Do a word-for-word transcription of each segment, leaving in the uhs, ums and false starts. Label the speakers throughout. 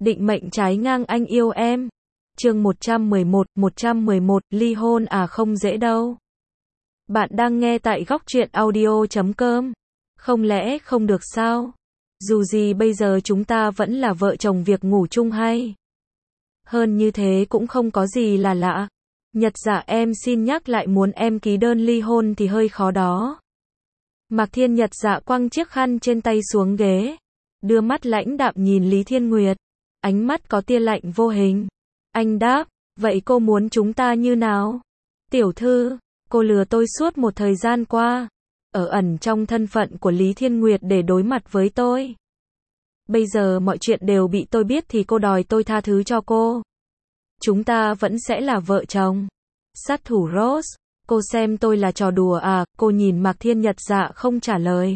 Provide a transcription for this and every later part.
Speaker 1: Định mệnh trái ngang anh yêu em. Chương một trăm mười một, một trăm mười một, ly hôn à không dễ đâu. Bạn đang nghe tại góc truyện audio chấm com. Không lẽ không được sao? Dù gì bây giờ chúng ta vẫn là vợ chồng, việc ngủ chung hay hơn như thế cũng không có gì là lạ. Nhật Dạ, em xin nhắc lại, muốn em ký đơn ly hôn thì hơi khó đó. Mạc Thiên Nhật Dạ quăng chiếc khăn trên tay xuống ghế, đưa mắt lãnh đạm nhìn Lý Thiên Nguyệt, ánh mắt có tia lạnh vô hình. Anh đáp, vậy cô muốn chúng ta như nào? Tiểu thư, cô lừa tôi suốt một thời gian qua, ở ẩn trong thân phận của Lý Thiên Nguyệt để đối mặt với tôi. Bây giờ mọi chuyện đều bị tôi biết thì cô đòi tôi tha thứ cho cô. Chúng ta vẫn sẽ là vợ chồng. Sát thủ Rose, cô xem tôi là trò đùa à? Cô nhìn Mạc Thiên Nhật Dạ không trả lời.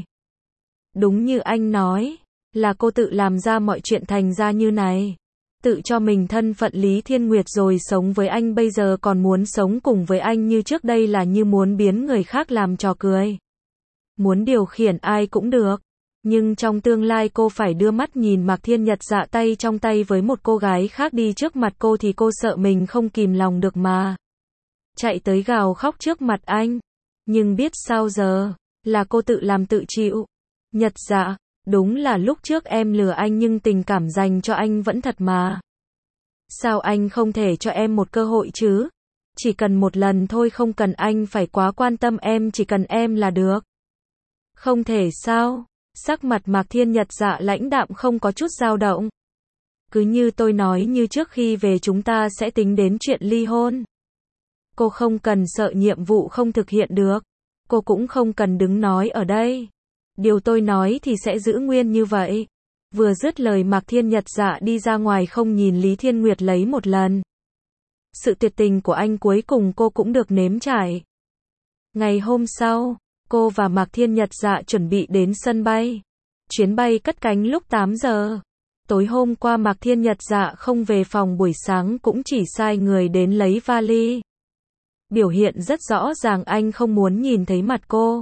Speaker 1: Đúng như anh nói, là cô tự làm ra mọi chuyện thành ra như này. Tự cho mình thân phận Lý Thiên Nguyệt rồi sống với anh, bây giờ còn muốn sống cùng với anh như trước đây, là như muốn biến người khác làm trò cười. Muốn điều khiển ai cũng được. Nhưng trong tương lai cô phải đưa mắt nhìn Mạc Thiên Nhật Dạ tay trong tay với một cô gái khác đi trước mặt cô thì cô sợ mình không kìm lòng được mà chạy tới gào khóc trước mặt anh. Nhưng biết sao giờ, là cô tự làm tự chịu. Nhật Dạ, đúng là lúc trước em lừa anh nhưng tình cảm dành cho anh vẫn thật mà. Sao anh không thể cho em một cơ hội chứ? Chỉ cần một lần thôi, không cần anh phải quá quan tâm em, chỉ cần em là được. Không thể sao? Sắc mặt Mạc Thiên Nhật Dạ lãnh đạm, không có chút dao động. Cứ như tôi nói, như trước khi về chúng ta sẽ tính đến chuyện ly hôn. Cô không cần sợ nhiệm vụ không thực hiện được. Cô cũng không cần đứng nói ở đây. Điều tôi nói thì sẽ giữ nguyên như vậy. Vừa dứt lời, Mạc Thiên Nhật Dạ đi ra ngoài không nhìn Lý Thiên Nguyệt lấy một lần. Sự tuyệt tình của anh cuối cùng cô cũng được nếm trải. Ngày hôm sau, cô và Mạc Thiên Nhật Dạ chuẩn bị đến sân bay. Chuyến bay cất cánh lúc tám giờ. Tối hôm qua Mạc Thiên Nhật Dạ không về phòng, buổi sáng cũng chỉ sai người đến lấy vali. Biểu hiện rất rõ ràng anh không muốn nhìn thấy mặt cô.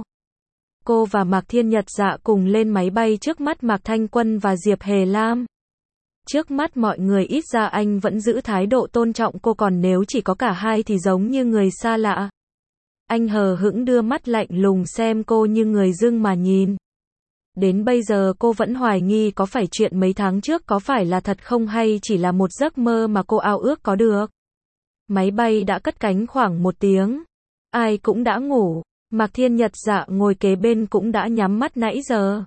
Speaker 1: Cô và Mạc Thiên Nhật Dạ cùng lên máy bay, trước mắt Mạc Thanh Quân và Diệp Hề Lam. Trước mắt mọi người ít ra anh vẫn giữ thái độ tôn trọng cô, còn nếu chỉ có cả hai thì giống như người xa lạ. Anh hờ hững đưa mắt lạnh lùng xem cô như người dưng mà nhìn. Đến bây giờ cô vẫn hoài nghi có phải chuyện mấy tháng trước có phải là thật không, hay chỉ là một giấc mơ mà cô ao ước có được. Máy bay đã cất cánh khoảng một tiếng. Ai cũng đã ngủ. Mạc Thiên Nhật Dạ ngồi kế bên cũng đã nhắm mắt nãy giờ.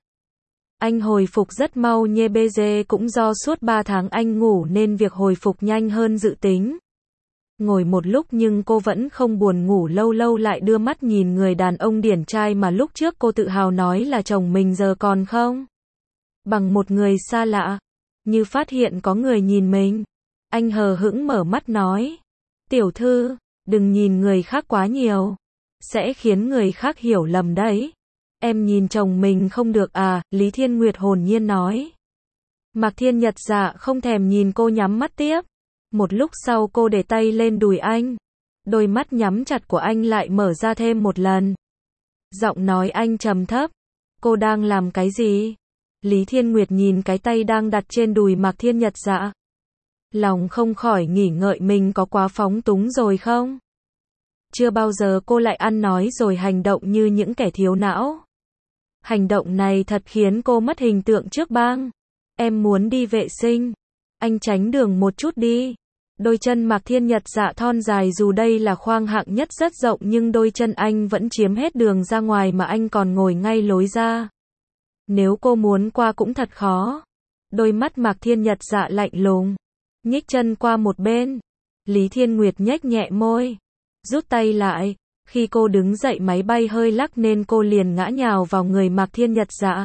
Speaker 1: Anh hồi phục rất mau, nhê bê dê cũng do suốt ba tháng anh ngủ nên việc hồi phục nhanh hơn dự tính. Ngồi một lúc nhưng cô vẫn không buồn ngủ, lâu lâu lại đưa mắt nhìn người đàn ông điển trai mà lúc trước cô tự hào nói là chồng mình, giờ còn không bằng một người xa lạ. Như phát hiện có người nhìn mình, anh hờ hững mở mắt nói, tiểu thư, đừng nhìn người khác quá nhiều, sẽ khiến người khác hiểu lầm đấy. Em nhìn chồng mình không được à? Lý Thiên Nguyệt hồn nhiên nói. Mạc Thiên Nhật Dạ không thèm nhìn cô, nhắm mắt tiếp. Một lúc sau cô để tay lên đùi anh. Đôi mắt nhắm chặt của anh lại mở ra thêm một lần. Giọng nói anh trầm thấp. Cô đang làm cái gì? Lý Thiên Nguyệt nhìn cái tay đang đặt trên đùi Mạc Thiên Nhật Dạ. Lòng không khỏi nghỉ ngợi mình có quá phóng túng rồi không? Chưa bao giờ cô lại ăn nói rồi hành động như những kẻ thiếu não. Hành động này thật khiến cô mất hình tượng trước bang. Em muốn đi vệ sinh. Anh tránh đường một chút đi. Đôi chân Mạc Thiên Nhật Dạ thon dài, dù đây là khoang hạng nhất rất rộng nhưng đôi chân anh vẫn chiếm hết đường ra ngoài mà anh còn ngồi ngay lối ra. Nếu cô muốn qua cũng thật khó. Đôi mắt Mạc Thiên Nhật Dạ lạnh lùng. Nhích chân qua một bên. Lý Thiên Nguyệt nhếch nhẹ môi. Rút tay lại. Khi cô đứng dậy máy bay hơi lắc nên cô liền ngã nhào vào người Mạc Thiên Nhật Dạ.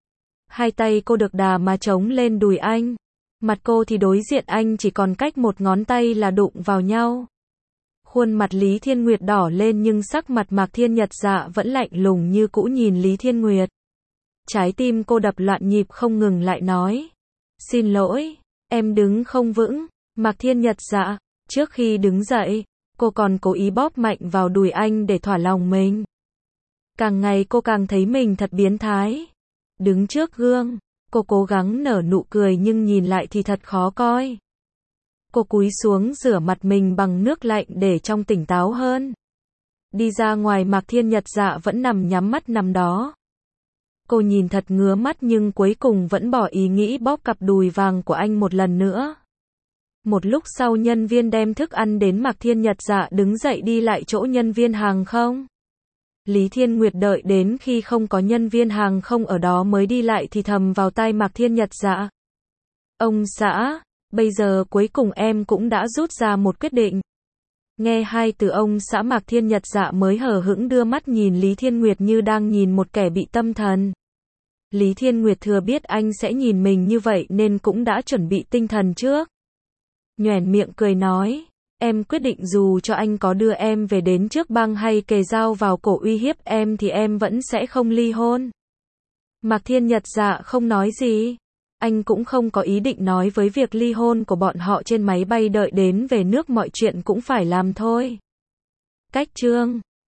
Speaker 1: Hai tay cô được đà mà chống lên đùi anh. Mặt cô thì đối diện anh, chỉ còn cách một ngón tay là đụng vào nhau. Khuôn mặt Lý Thiên Nguyệt đỏ lên nhưng sắc mặt Mạc Thiên Nhật Dạ vẫn lạnh lùng như cũ nhìn Lý Thiên Nguyệt. Trái tim cô đập loạn nhịp không ngừng, lại nói. Xin lỗi, em đứng không vững. Mạc Thiên Nhật Dạ, trước khi đứng dậy, cô còn cố ý bóp mạnh vào đùi anh để thỏa lòng mình. Càng ngày cô càng thấy mình thật biến thái. Đứng trước gương, Cô cố gắng nở nụ cười nhưng nhìn lại thì thật khó coi. Cô cúi xuống rửa mặt mình bằng nước lạnh để trông tỉnh táo hơn. Đi ra ngoài Mạc Thiên Nhật Dạ vẫn nằm nhắm mắt nằm đó. Cô nhìn thật ngứa mắt nhưng cuối cùng vẫn bỏ ý nghĩ bóp cặp đùi vàng của anh một lần nữa. Một lúc sau nhân viên đem thức ăn đến, Mạc Thiên Nhật Dạ đứng dậy đi lại chỗ nhân viên hàng không. Lý Thiên Nguyệt đợi đến khi không có nhân viên hàng không ở đó mới đi lại thì thầm vào tai Mạc Thiên Nhật Dạ. Ông xã, bây giờ cuối cùng em cũng đã rút ra một quyết định. Nghe hai từ ông xã, Mạc Thiên Nhật Dạ mới hờ hững đưa mắt nhìn Lý Thiên Nguyệt như đang nhìn một kẻ bị tâm thần. Lý Thiên Nguyệt thừa biết anh sẽ nhìn mình như vậy nên cũng đã chuẩn bị tinh thần trước. Nhoẻn miệng cười nói, em quyết định dù cho anh có đưa em về đến trước băng hay kề dao vào cổ uy hiếp em thì em vẫn sẽ không ly hôn. Mạc Thiên Nhật Dạ không nói gì. Anh cũng không có ý định nói với việc ly hôn của bọn họ trên máy bay, đợi đến về nước mọi chuyện cũng phải làm thôi. Cách chương